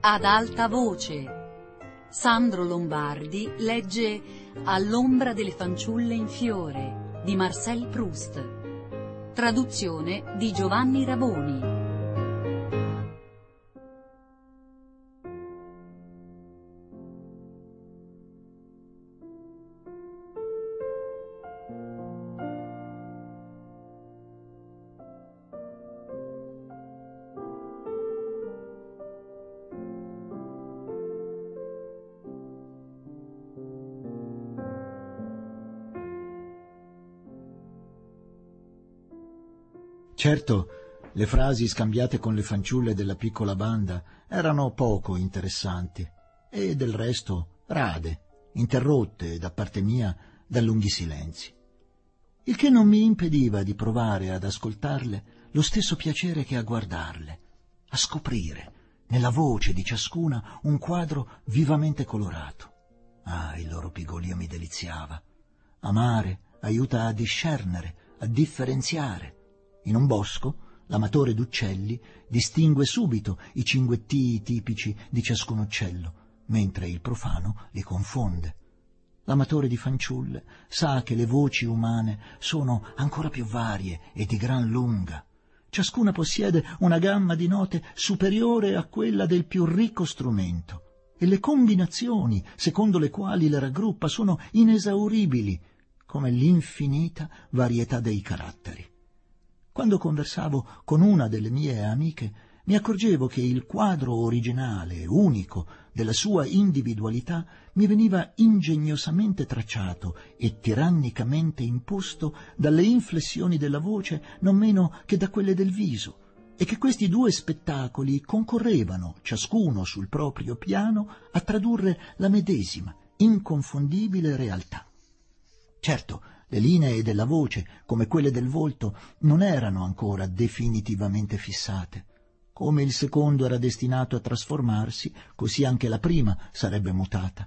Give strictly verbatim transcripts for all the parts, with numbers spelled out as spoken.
Ad alta voce. Sandro Lombardi legge All'ombra delle fanciulle in fiore di Marcel Proust. Traduzione di Giovanni Raboni. Certo, le frasi scambiate con le fanciulle della piccola banda erano poco interessanti e del resto rade, interrotte da parte mia da lunghi silenzi. Il che non mi impediva di provare ad ascoltarle lo stesso piacere che a guardarle, a scoprire nella voce di ciascuna un quadro vivamente colorato. Ah, il loro pigolio mi deliziava. Amare aiuta a discernere, a differenziare. In un bosco, l'amatore d'uccelli distingue subito i cinguettii tipici di ciascun uccello, mentre il profano li confonde. L'amatore di fanciulle sa che le voci umane sono ancora più varie e di gran lunga. Ciascuna possiede una gamma di note superiore a quella del più ricco strumento, e le combinazioni secondo le quali le raggruppa sono inesauribili, come l'infinita varietà dei caratteri. Quando conversavo con una delle mie amiche, mi accorgevo che il quadro originale, unico, della sua individualità mi veniva ingegnosamente tracciato e tirannicamente imposto dalle inflessioni della voce non meno che da quelle del viso, e che questi due spettacoli concorrevano, ciascuno sul proprio piano, a tradurre la medesima, inconfondibile realtà. Certo, le linee della voce, come quelle del volto, non erano ancora definitivamente fissate. Come il secondo era destinato a trasformarsi, così anche la prima sarebbe mutata.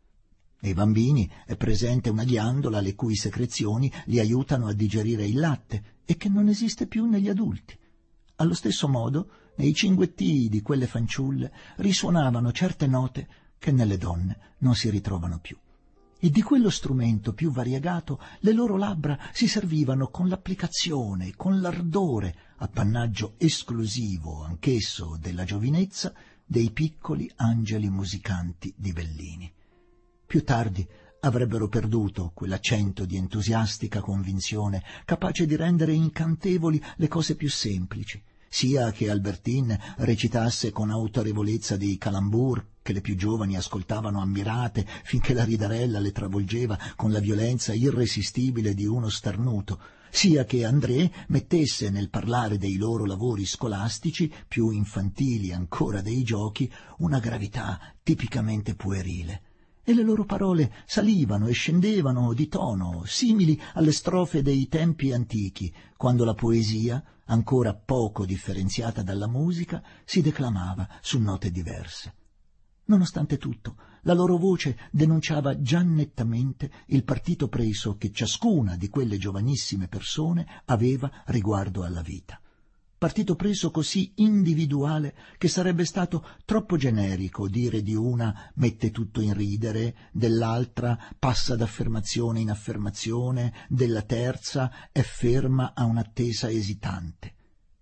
Nei bambini è presente una ghiandola le cui secrezioni li aiutano a digerire il latte e che non esiste più negli adulti. Allo stesso modo, nei cinguettii di quelle fanciulle risuonavano certe note che nelle donne non si ritrovano più. E di quello strumento più variegato le loro labbra si servivano con l'applicazione, con l'ardore, appannaggio esclusivo anch'esso della giovinezza, dei piccoli angeli musicanti di Bellini. Più tardi avrebbero perduto quell'accento di entusiastica convinzione capace di rendere incantevoli le cose più semplici, sia che Albertine recitasse con autorevolezza dei calembour che le più giovani ascoltavano ammirate finché la ridarella le travolgeva con la violenza irresistibile di uno starnuto, sia che André mettesse nel parlare dei loro lavori scolastici, più infantili ancora dei giochi, una gravità tipicamente puerile. E le loro parole salivano e scendevano di tono, simili alle strofe dei tempi antichi, quando la poesia, ancora poco differenziata dalla musica, si declamava su note diverse. Nonostante tutto, la loro voce denunciava già nettamente il partito preso che ciascuna di quelle giovanissime persone aveva riguardo alla vita. Partito preso così individuale che sarebbe stato troppo generico dire di una mette tutto in ridere, dell'altra passa d'affermazione in affermazione, della terza è ferma a un'attesa esitante.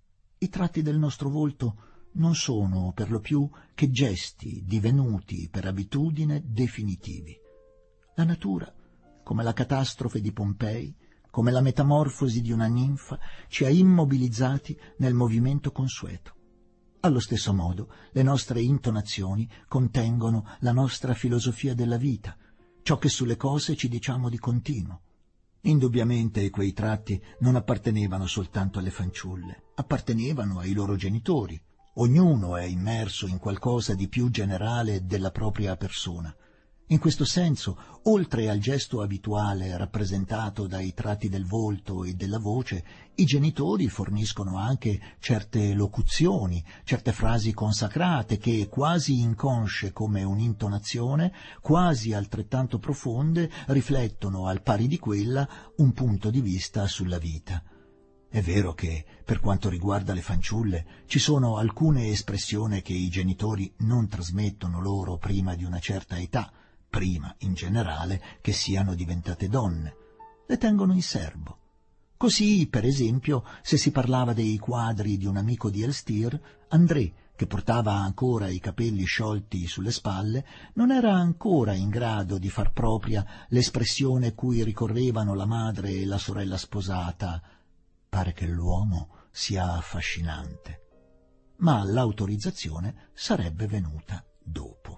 I tratti del nostro volto non sono per lo più che gesti divenuti per abitudine definitivi. La natura, come la catastrofe di Pompei, come la metamorfosi di una ninfa, ci ha immobilizzati nel movimento consueto. Allo stesso modo, le nostre intonazioni contengono la nostra filosofia della vita, ciò che sulle cose ci diciamo di continuo. Indubbiamente quei tratti non appartenevano soltanto alle fanciulle, appartenevano ai loro genitori. Ognuno è immerso in qualcosa di più generale della propria persona. In questo senso, oltre al gesto abituale rappresentato dai tratti del volto e della voce, i genitori forniscono anche certe locuzioni, certe frasi consacrate che, quasi inconsce come un'intonazione, quasi altrettanto profonde, riflettono al pari di quella un punto di vista sulla vita. È vero che, per quanto riguarda le fanciulle, ci sono alcune espressioni che i genitori non trasmettono loro prima di una certa età, prima, in generale, che siano diventate donne. Le tengono in serbo. Così, per esempio, se si parlava dei quadri di un amico di Elstir, André, che portava ancora i capelli sciolti sulle spalle, non era ancora in grado di far propria l'espressione cui ricorrevano la madre e la sorella sposata: «Pare che l'uomo sia affascinante», ma l'autorizzazione sarebbe venuta dopo.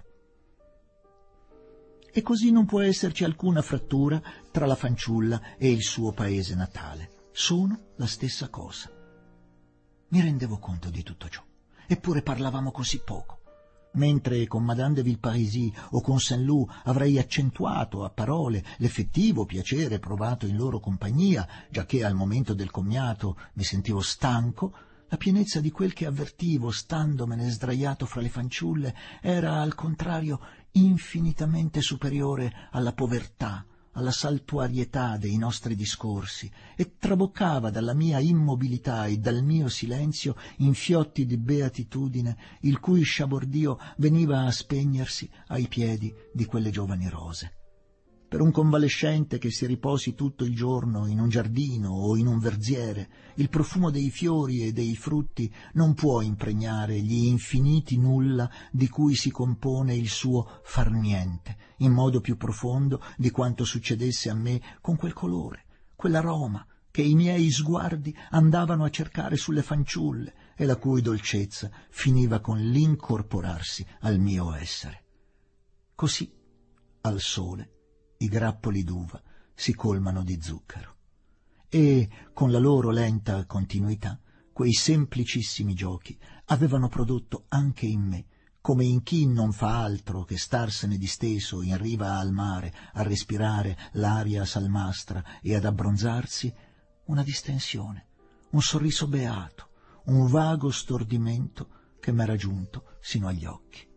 E così non può esserci alcuna frattura tra la fanciulla e il suo paese natale. Sono la stessa cosa. Mi rendevo conto di tutto ciò, eppure parlavamo così poco. Mentre con Madame de Villeparisis o con Saint-Loup avrei accentuato a parole l'effettivo piacere provato in loro compagnia, giacché al momento del commiato mi sentivo stanco, la pienezza di quel che avvertivo standomene sdraiato fra le fanciulle era al contrario infinitamente superiore alla povertà, alla saltuarietà dei nostri discorsi, e traboccava dalla mia immobilità e dal mio silenzio infiotti di beatitudine, il cui sciabordio veniva a spegnersi ai piedi di quelle giovani rose. Per un convalescente che si riposi tutto il giorno in un giardino o in un verziere, il profumo dei fiori e dei frutti non può impregnare gli infiniti nulla di cui si compone il suo far niente, in modo più profondo di quanto succedesse a me con quel colore, quell'aroma che i miei sguardi andavano a cercare sulle fanciulle e la cui dolcezza finiva con l'incorporarsi al mio essere. Così, al sole, i grappoli d'uva si colmano di zucchero e, con la loro lenta continuità, quei semplicissimi giochi avevano prodotto anche in me, come in chi non fa altro che starsene disteso in riva al mare a respirare l'aria salmastra e ad abbronzarsi, una distensione, un sorriso beato, un vago stordimento che m'era giunto sino agli occhi.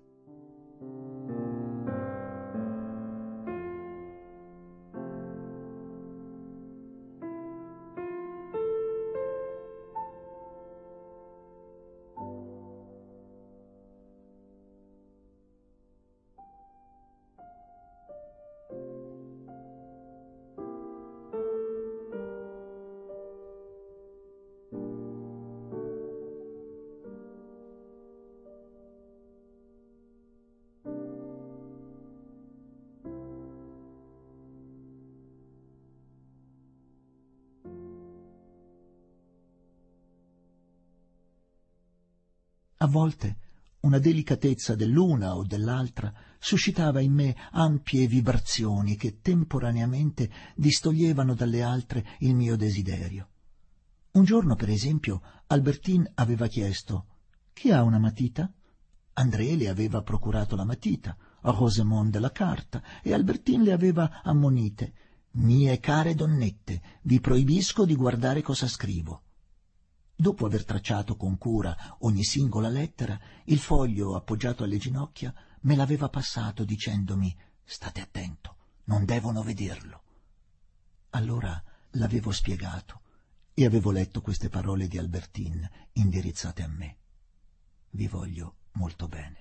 A volte una delicatezza dell'una o dell'altra suscitava in me ampie vibrazioni che temporaneamente distoglievano dalle altre il mio desiderio. Un giorno, per esempio, Albertine aveva chiesto: «Chi ha una matita?» André le aveva procurato la matita, a Rosemonde la carta, e Albertine le aveva ammonite: «Mie care donnette, vi proibisco di guardare cosa scrivo». Dopo aver tracciato con cura ogni singola lettera, il foglio appoggiato alle ginocchia me l'aveva passato dicendomi: «State attento, non devono vederlo». Allora l'avevo spiegato e avevo letto queste parole di Albertine indirizzate a me: «Vi voglio molto bene».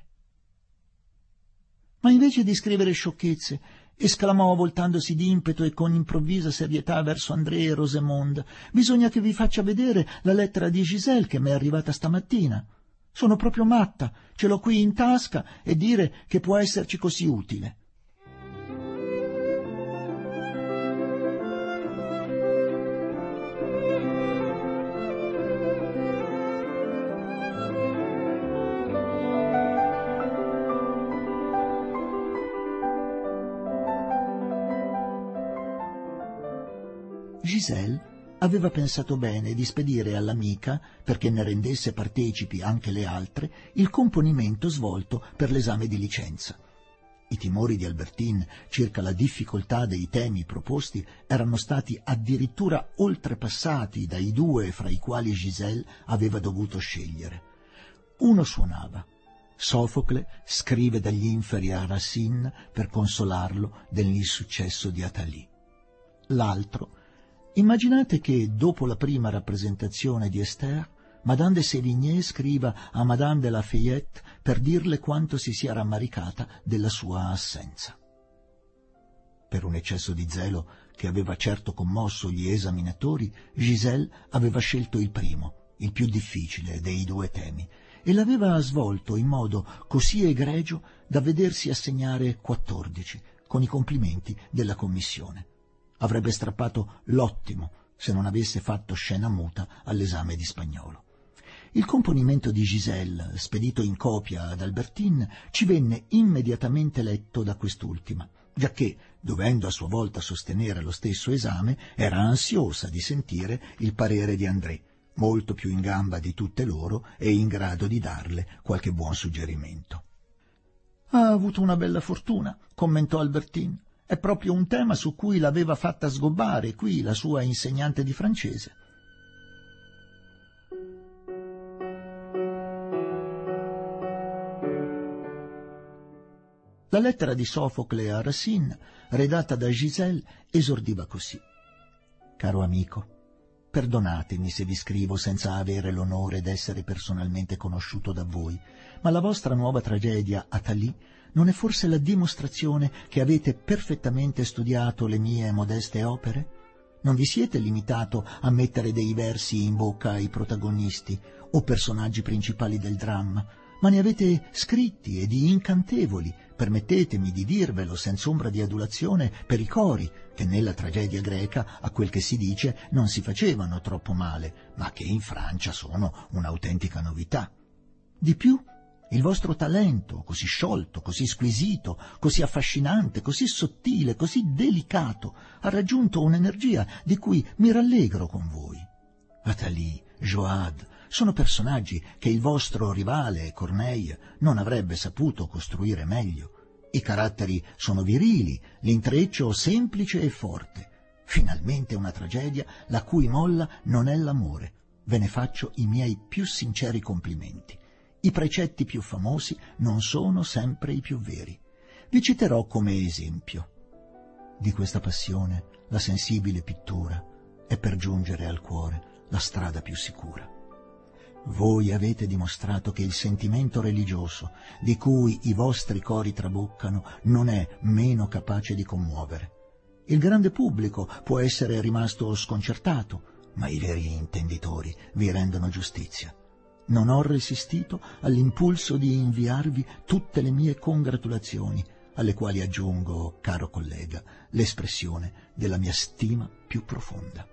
«Ma invece di scrivere sciocchezze», esclamò voltandosi d'impeto e con improvvisa serietà verso André e Rosemonde, «bisogna che vi faccia vedere la lettera di Giselle che m'è arrivata stamattina. Sono proprio matta, ce l'ho qui in tasca e dire che può esserci così utile». Giselle aveva pensato bene di spedire all'amica, perché ne rendesse partecipi anche le altre, il componimento svolto per l'esame di licenza. I timori di Albertine circa la difficoltà dei temi proposti erano stati addirittura oltrepassati dai due fra i quali Giselle aveva dovuto scegliere. Uno suonava: Sofocle scrive dagli inferi a Racine per consolarlo dell'insuccesso di Athalie. L'altro: Immaginate che, dopo la prima rappresentazione di Esther, Madame de Sévigné scriva a Madame de Lafayette per dirle quanto si sia rammaricata della sua assenza. Per un eccesso di zelo che aveva certo commosso gli esaminatori, Giselle aveva scelto il primo, il più difficile dei due temi, e l'aveva svolto in modo così egregio da vedersi assegnare quattordici, con i complimenti della commissione. Avrebbe strappato l'ottimo se non avesse fatto scena muta all'esame di spagnolo. Il componimento di Giselle, spedito in copia ad Albertine, ci venne immediatamente letto da quest'ultima, giacché, dovendo a sua volta sostenere lo stesso esame, era ansiosa di sentire il parere di André, molto più in gamba di tutte loro e in grado di darle qualche buon suggerimento. «Ha avuto una bella fortuna», commentò Albertine. «È proprio un tema su cui l'aveva fatta sgobbare qui la sua insegnante di francese». La lettera di Sofocle a Racine, redatta da Giselle, esordiva così. «Caro amico, perdonatemi se vi scrivo senza avere l'onore d'essere personalmente conosciuto da voi, ma la vostra nuova tragedia Athalie non è forse la dimostrazione che avete perfettamente studiato le mie modeste opere? Non vi siete limitato a mettere dei versi in bocca ai protagonisti o personaggi principali del dramma, ma ne avete scritti e di incantevoli, permettetemi di dirvelo senza ombra di adulazione, per i cori, che nella tragedia greca, a quel che si dice, non si facevano troppo male, ma che in Francia sono un'autentica novità. Di più, il vostro talento, così sciolto, così squisito, così affascinante, così sottile, così delicato, ha raggiunto un'energia di cui mi rallegro con voi. Athalie, Joad, sono personaggi che il vostro rivale, Corneille, non avrebbe saputo costruire meglio. I caratteri sono virili, l'intreccio semplice e forte. Finalmente una tragedia la cui molla non è l'amore. Ve ne faccio i miei più sinceri complimenti. I precetti più famosi non sono sempre i più veri. Vi citerò come esempio. Di questa passione, la sensibile pittura è per giungere al cuore la strada più sicura. Voi avete dimostrato che il sentimento religioso di cui i vostri cori traboccano non è meno capace di commuovere. Il grande pubblico può essere rimasto sconcertato, ma i veri intenditori vi rendono giustizia. Non ho resistito all'impulso di inviarvi tutte le mie congratulazioni, alle quali aggiungo, caro collega, l'espressione della mia stima più profonda.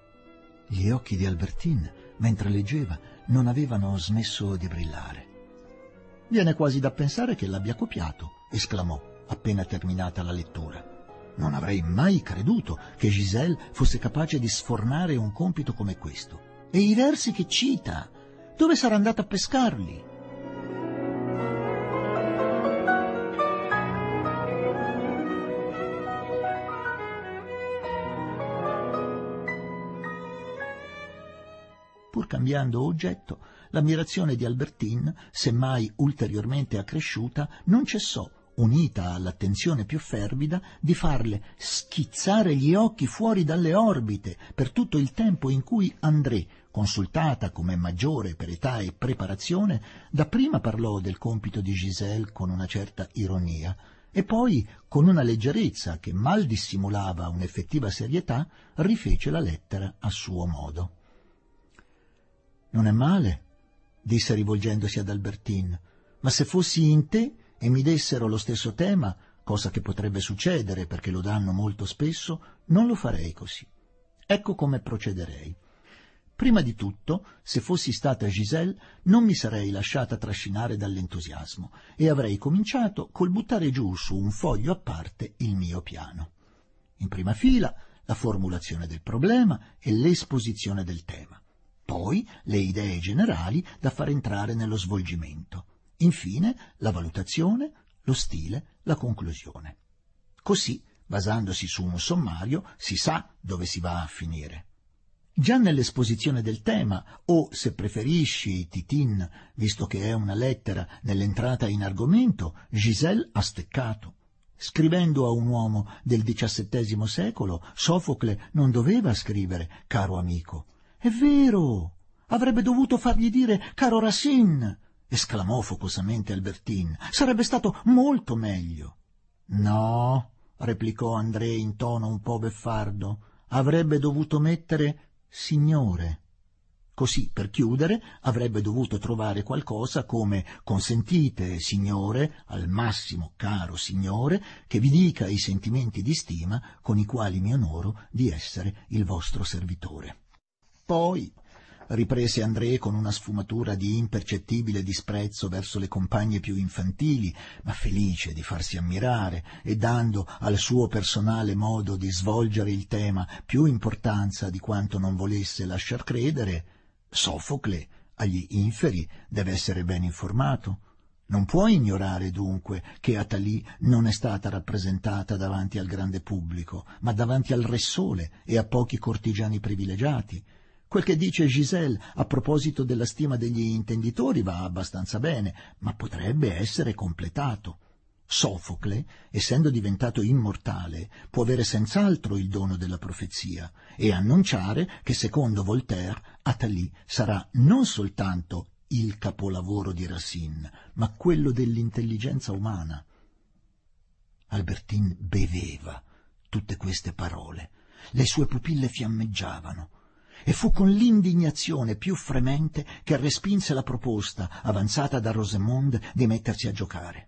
Gli occhi di Albertine, mentre leggeva, non avevano smesso di brillare. «Viene quasi da pensare che l'abbia copiato», esclamò, appena terminata la lettura. «Non avrei mai creduto che Giselle fosse capace di sfornare un compito come questo. E i versi che cita, dove sarà andata a pescarli?» Pur cambiando oggetto, l'ammirazione di Albertine, semmai ulteriormente accresciuta, non cessò, unita all'attenzione più fervida, di farle schizzare gli occhi fuori dalle orbite per tutto il tempo in cui André, consultata come maggiore per età e preparazione, dapprima parlò del compito di Giselle con una certa ironia e poi, con una leggerezza che mal dissimulava un'effettiva serietà, rifece la lettera a suo modo. «Non è male», disse rivolgendosi ad Albertine, «ma se fossi in te e mi dessero lo stesso tema, cosa che potrebbe succedere perché lo danno molto spesso, non lo farei così. Ecco come procederei. Prima di tutto, se fossi stata Giselle, non mi sarei lasciata trascinare dall'entusiasmo e avrei cominciato col buttare giù su un foglio a parte il mio piano. In prima fila la formulazione del problema e l'esposizione del tema. Poi le idee generali da far entrare nello svolgimento. Infine la valutazione, lo stile, la conclusione. Così, basandosi su un sommario, si sa dove si va a finire. Già nell'esposizione del tema, o, se preferisci, Titin, visto che è una lettera nell'entrata in argomento, Giselle ha steccato. Scrivendo a un uomo del diciassettesimo secolo, Sofocle non doveva scrivere «caro amico». «È vero! Avrebbe dovuto fargli dire «caro Racine», esclamò focosamente Albertine. «Sarebbe stato molto meglio». «No», replicò André in tono un po' beffardo, «avrebbe dovuto mettere signore». Così, per chiudere, avrebbe dovuto trovare qualcosa come «consentite, signore, al massimo caro signore, che vi dica i sentimenti di stima con i quali mi onoro di essere il vostro servitore». Poi, riprese André con una sfumatura di impercettibile disprezzo verso le compagne più infantili, ma felice di farsi ammirare e dando al suo personale modo di svolgere il tema più importanza di quanto non volesse lasciar credere, Sofocle, agli inferi, deve essere ben informato. Non può ignorare dunque che Athalie non è stata rappresentata davanti al grande pubblico, ma davanti al Re Sole e a pochi cortigiani privilegiati. Quel che dice Giselle a proposito della stima degli intenditori va abbastanza bene, ma potrebbe essere completato. Sofocle, essendo diventato immortale, può avere senz'altro il dono della profezia e annunciare che, secondo Voltaire, Athalie sarà non soltanto il capolavoro di Racine, ma quello dell'intelligenza umana. Albertine beveva tutte queste parole, le sue pupille fiammeggiavano, e fu con l'indignazione più fremente che respinse la proposta avanzata da Rosemonde di mettersi a giocare.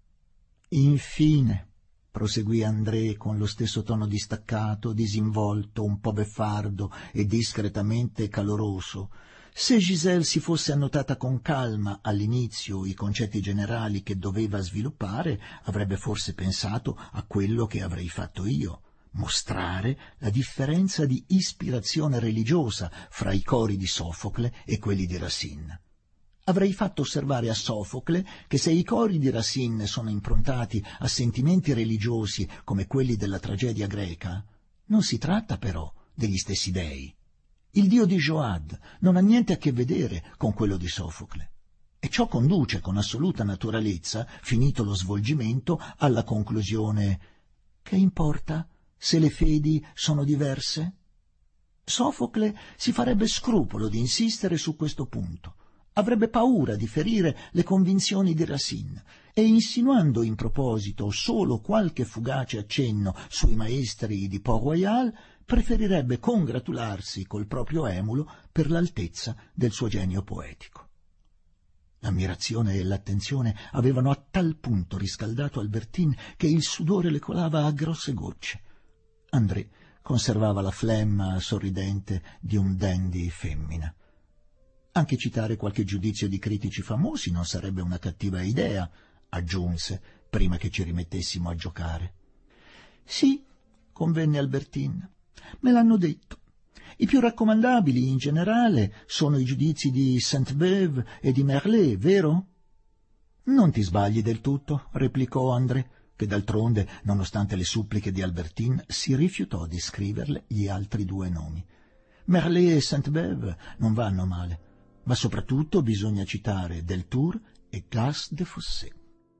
«Infine», proseguì André con lo stesso tono distaccato, disinvolto, un po' beffardo e discretamente caloroso, «se Giselle si fosse annotata con calma all'inizio i concetti generali che doveva sviluppare, avrebbe forse pensato a quello che avrei fatto io, mostrare la differenza di ispirazione religiosa fra i cori di Sofocle e quelli di Racine. Avrei fatto osservare a Sofocle che se i cori di Racine sono improntati a sentimenti religiosi come quelli della tragedia greca, non si tratta però degli stessi dei. Il dio di Joad non ha niente a che vedere con quello di Sofocle. E ciò conduce con assoluta naturalezza, finito lo svolgimento, alla conclusione: che importa se le fedi sono diverse? Sofocle si farebbe scrupolo di insistere su questo punto. Avrebbe paura di ferire le convinzioni di Racine e, insinuando in proposito solo qualche fugace accenno sui maestri di Port-Royal, preferirebbe congratularsi col proprio emulo per l'altezza del suo genio poetico. L'ammirazione e l'attenzione avevano a tal punto riscaldato Albertine che il sudore le colava a grosse gocce. André conservava la flemma sorridente di un dandy femmina. Anche citare qualche giudizio di critici famosi non sarebbe una cattiva idea, aggiunse, prima che ci rimettessimo a giocare. «Sì», convenne Albertine, «me l'hanno detto. I più raccomandabili, in generale, sono i giudizi di Sainte-Beuve e di Merlet, vero?» «Non ti sbagli del tutto», replicò André, che d'altronde, nonostante le suppliche di Albertine, si rifiutò di scriverle gli altri due nomi. Merlet e Sainte-Beuve non vanno male, ma soprattutto bisogna citare Deltour e Gas de Fossé.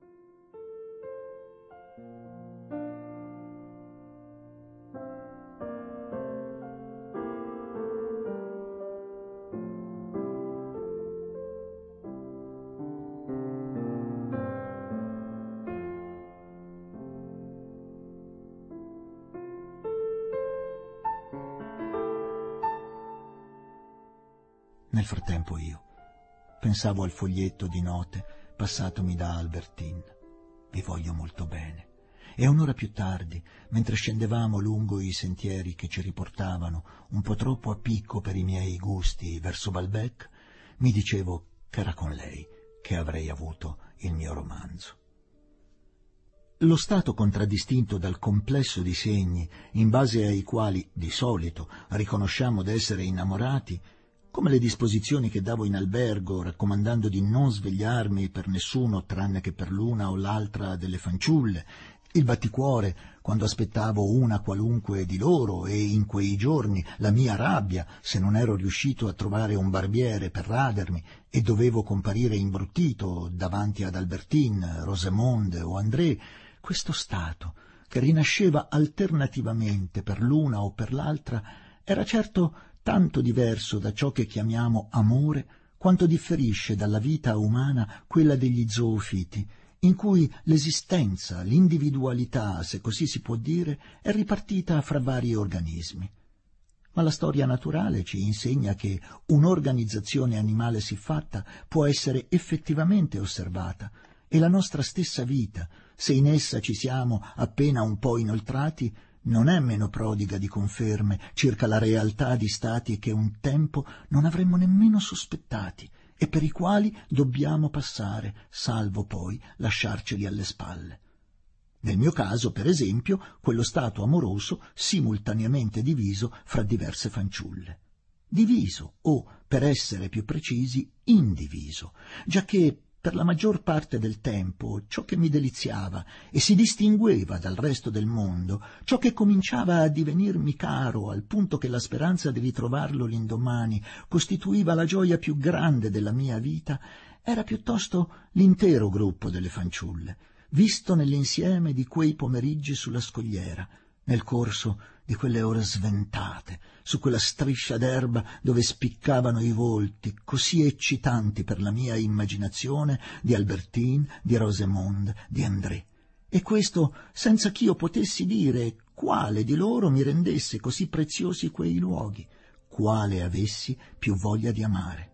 Nel frattempo io pensavo al foglietto di note passatomi da Albertine. Vi voglio molto bene. E un'ora più tardi, mentre scendevamo lungo i sentieri che ci riportavano, un po' troppo a picco per i miei gusti, verso Balbec, mi dicevo che era con lei che avrei avuto il mio romanzo. Lo stato contraddistinto dal complesso di segni in base ai quali, di solito, riconosciamo d'essere innamorati, come le disposizioni che davo in albergo raccomandando di non svegliarmi per nessuno tranne che per l'una o l'altra delle fanciulle, il batticuore quando aspettavo una qualunque di loro e in quei giorni la mia rabbia se non ero riuscito a trovare un barbiere per radermi e dovevo comparire imbruttito davanti ad Albertine, Rosemonde o André, questo stato, che rinasceva alternativamente per l'una o per l'altra, era certo tanto diverso da ciò che chiamiamo amore, quanto differisce dalla vita umana quella degli zoofiti, in cui l'esistenza, l'individualità, se così si può dire, è ripartita fra vari organismi. Ma la storia naturale ci insegna che un'organizzazione animale siffatta può essere effettivamente osservata, e la nostra stessa vita, se in essa ci siamo appena un po' inoltrati, non è meno prodiga di conferme circa la realtà di stati che un tempo non avremmo nemmeno sospettati e per i quali dobbiamo passare, salvo poi lasciarceli alle spalle. Nel mio caso, per esempio, quello stato amoroso simultaneamente diviso fra diverse fanciulle. Diviso, o, per essere più precisi, indiviso, giacché per la maggior parte del tempo ciò che mi deliziava e si distingueva dal resto del mondo, ciò che cominciava a divenirmi caro al punto che la speranza di ritrovarlo l'indomani costituiva la gioia più grande della mia vita, era piuttosto l'intero gruppo delle fanciulle, visto nell'insieme di quei pomeriggi sulla scogliera, nel corso di quelle ore sventate, su quella striscia d'erba dove spiccavano i volti, così eccitanti per la mia immaginazione, di Albertine, di Rosemonde, di André. E questo senza ch'io potessi dire quale di loro mi rendesse così preziosi quei luoghi, quale avessi più voglia di amare.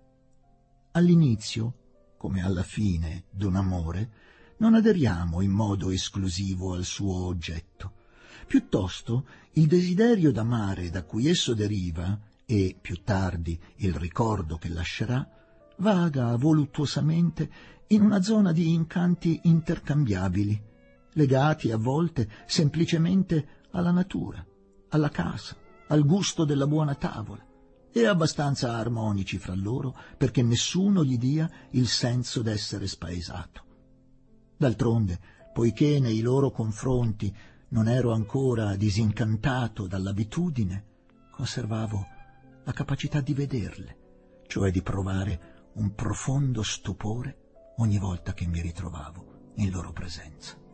All'inizio, come alla fine d'un amore, non aderiamo in modo esclusivo al suo oggetto. Piuttosto il desiderio d'amare da cui esso deriva, e più tardi il ricordo che lascerà, vaga voluttuosamente in una zona di incanti intercambiabili, legati a volte semplicemente alla natura, alla casa, al gusto della buona tavola, e abbastanza armonici fra loro perché nessuno gli dia il senso d'essere spaesato. D'altronde, poiché nei loro confronti non ero ancora disincantato dall'abitudine, conservavo la capacità di vederle, cioè di provare un profondo stupore ogni volta che mi ritrovavo in loro presenza.